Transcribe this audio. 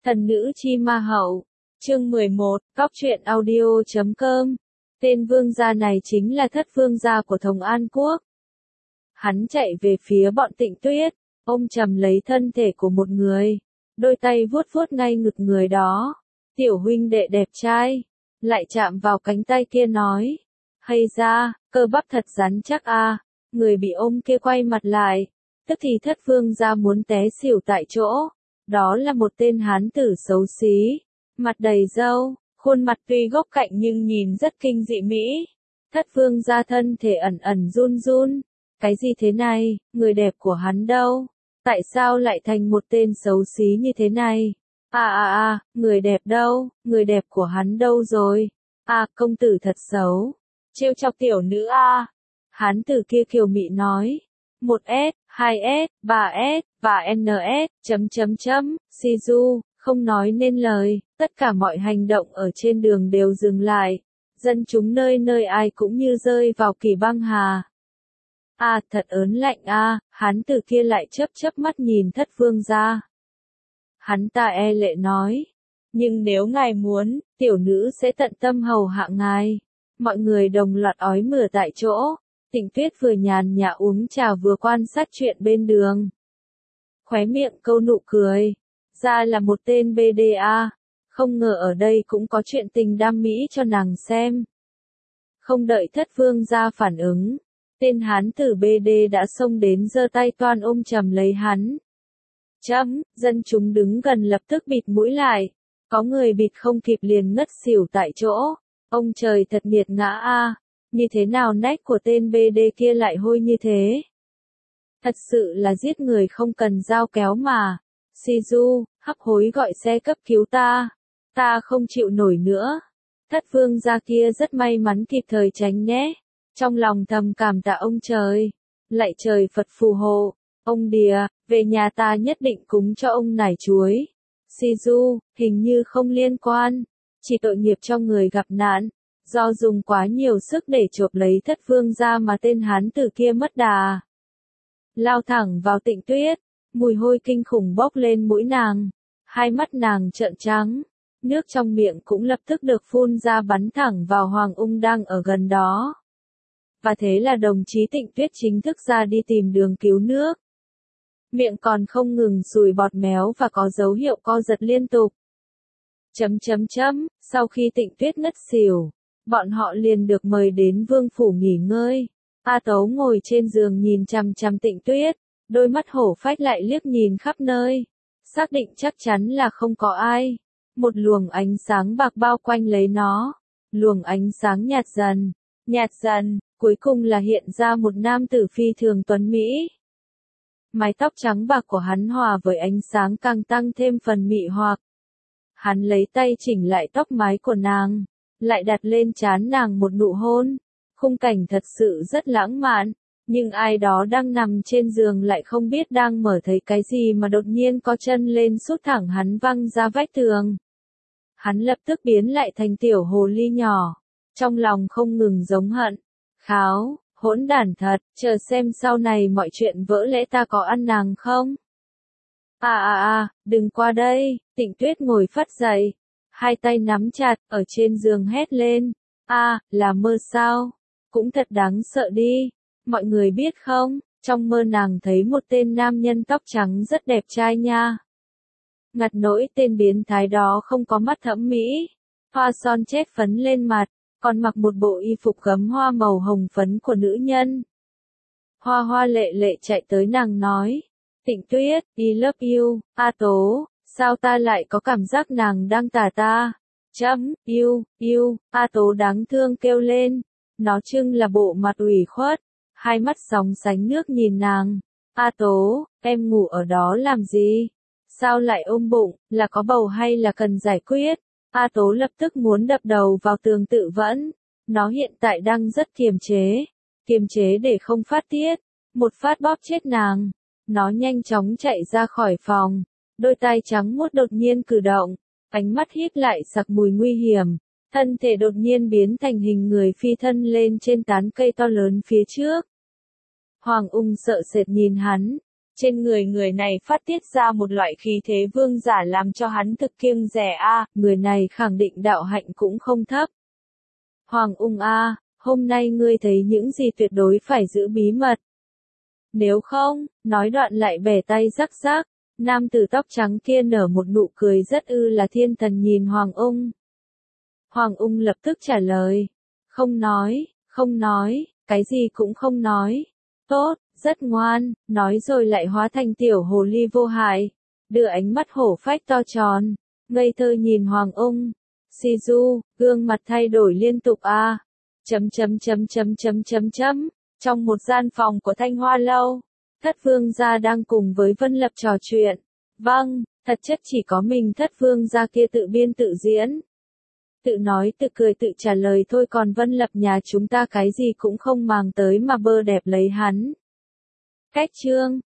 Thần nữ chi ma hậu, chương 11, cóc truyện audio.com. Tên vương gia này chính là thất vương gia của Thống An Quốc. Hắn chạy về phía bọn Tịnh Tuyết, ôm chầm lấy thân thể của một người, đôi tay vuốt vuốt ngay ngực người đó. Tiểu huynh đệ đẹp trai, lại chạm vào cánh tay kia nói, hay ra, cơ bắp thật rắn chắc a. Người bị ôm kia quay mặt lại, tức thì thất vương gia muốn té xỉu tại chỗ. Đó là một tên hán tử xấu xí, mặt đầy râu, khuôn mặt tuy góc cạnh nhưng nhìn rất kinh dị mỹ. Thất vương gia thân thể ẩn ẩn run run, cái gì thế này, người đẹp của hắn đâu? Tại sao lại thành một tên xấu xí như thế này? Người đẹp đâu, người đẹp của hắn đâu rồi? Công tử thật xấu, trêu chọc tiểu nữ a. Hán tử kia kiều mị nói, 1S, 2S, 3S, và NS, Shizu, không nói nên lời, tất cả mọi hành động ở trên đường đều dừng lại. Dân chúng nơi nơi ai cũng như rơi vào kỳ băng hà. Thật ớn lạnh hán tử kia lại chớp mắt nhìn thất vương gia. Hắn ta e lệ nói, nhưng nếu ngài muốn, tiểu nữ sẽ tận tâm hầu hạ ngài. Mọi người đồng loạt ói mửa tại chỗ. Tịnh Tuyết vừa nhàn nhã uống trà vừa quan sát chuyện bên đường. Khóe miệng câu nụ cười. Ra là một tên BDA. Không ngờ ở đây cũng có chuyện tình đam mỹ cho nàng xem. Không đợi thất vương gia phản ứng. Tên hán tử BD đã xông đến giơ tay toan ôm chầm lấy hắn. Dân chúng đứng gần lập tức bịt mũi lại. Có người bịt không kịp liền ngất xỉu tại chỗ. Ông trời thật nghiệt ngã Như thế nào nách của tên BD kia lại hôi như thế? Thật sự là giết người không cần dao kéo mà. Shizu, hấp hối gọi xe cấp cứu ta. Ta không chịu nổi nữa. Thất vương gia kia rất may mắn kịp thời tránh né. Trong lòng thầm cảm tạ ông trời. Lạy trời Phật phù hộ. Ông Đìa, về nhà ta nhất định cúng cho ông nải chuối. Shizu, hình như không liên quan. Chỉ tội nghiệp cho người gặp nạn. Do dùng quá nhiều sức để chộp lấy thất vương gia mà tên hán tử kia mất đà. Lao thẳng vào Tịnh Tuyết, mùi hôi kinh khủng bốc lên mũi nàng. Hai mắt nàng trợn trắng, nước trong miệng cũng lập tức được phun ra bắn thẳng vào Hoàng Ung đang ở gần đó. Và thế là đồng chí Tịnh Tuyết chính thức ra đi tìm đường cứu nước. Miệng còn không ngừng sùi bọt méo và có dấu hiệu co giật liên tục. Sau khi Tịnh Tuyết ngất xỉu, bọn họ liền được mời đến vương phủ nghỉ ngơi. A Tấu ngồi trên giường nhìn chằm chằm Tịnh Tuyết, đôi mắt hổ phách lại liếc nhìn khắp nơi. Xác định chắc chắn là không có ai. Một luồng ánh sáng bạc bao quanh lấy nó. Luồng ánh sáng nhạt dần, cuối cùng là hiện ra một nam tử phi thường tuấn mỹ. Mái tóc trắng bạc của hắn hòa với ánh sáng càng tăng thêm phần mị hoặc. Hắn lấy tay chỉnh lại tóc mái của nàng, lại đặt lên trán nàng một nụ hôn. Khung cảnh thật sự rất lãng mạn, nhưng ai đó đang nằm trên giường lại không biết đang mở thấy cái gì mà đột nhiên có chân lên sút thẳng hắn văng ra vách tường. Hắn lập tức biến lại thành tiểu hồ ly nhỏ, trong lòng không ngừng giống hận. Kháo, hỗn đản thật, chờ xem sau này mọi chuyện vỡ lẽ ta có ăn nàng không? Đừng qua đây, Tịnh Tuyết ngồi phắt dậy, hai tay nắm chặt, ở trên giường hét lên. Là mơ sao? Cũng thật đáng sợ đi. Mọi người biết không, trong mơ nàng thấy một tên nam nhân tóc trắng rất đẹp trai nha. Ngặt nỗi tên biến thái đó không có mắt thẩm mỹ, hoa son chét phấn lên mặt, còn mặc một bộ y phục gấm hoa màu hồng phấn của nữ nhân. Hoa lệ lệ chạy tới nàng nói, Tịnh Tuyết, I love you, A Tố, sao ta lại có cảm giác nàng đang tà ta? Yêu, A Tố đáng thương kêu lên, nó trưng là bộ mặt ủy khuất, hai mắt sóng sánh nước nhìn nàng. A Tố, em ngủ ở đó làm gì? Sao lại ôm bụng, là có bầu hay là cần giải quyết? A Tố lập tức muốn đập đầu vào tường tự vẫn. Nó hiện tại đang rất kiềm chế để không phát tiết. Một phát bóp chết nàng. Nó nhanh chóng chạy ra khỏi phòng. Đôi tai trắng muốt đột nhiên cử động. Ánh mắt híp lại sặc mùi nguy hiểm. Thân thể đột nhiên biến thành hình người phi thân lên trên tán cây to lớn phía trước. Hoàng Ung sợ sệt nhìn hắn. Trên người người này phát tiết ra một loại khí thế vương giả làm cho hắn thực kiêng dè người này khẳng định đạo hạnh cũng không thấp. Hoàng ung hôm nay ngươi thấy những gì tuyệt đối phải giữ bí mật. Nếu không, nói đoạn lại bẻ tay rắc rắc, nam tử tóc trắng kia nở một nụ cười rất là thiên thần nhìn Hoàng ung. Hoàng ung lập tức trả lời, không nói, cái gì cũng không nói. Tốt, rất ngoan, nói rồi lại hóa thành tiểu hồ ly vô hại, đưa ánh mắt hổ phách to tròn, ngây thơ nhìn Hoàng ung. Shizu, gương mặt thay đổi liên tục Trong một gian phòng của Thanh Hoa Lâu, Thất Vương gia đang cùng với Vân Lập trò chuyện. Vâng, thật chất chỉ có mình Thất Vương gia kia tự biên tự diễn. Tự nói tự cười tự trả lời thôi, còn Vân Lập nhà chúng ta cái gì cũng không màng tới mà bơ đẹp lấy hắn. Cách chương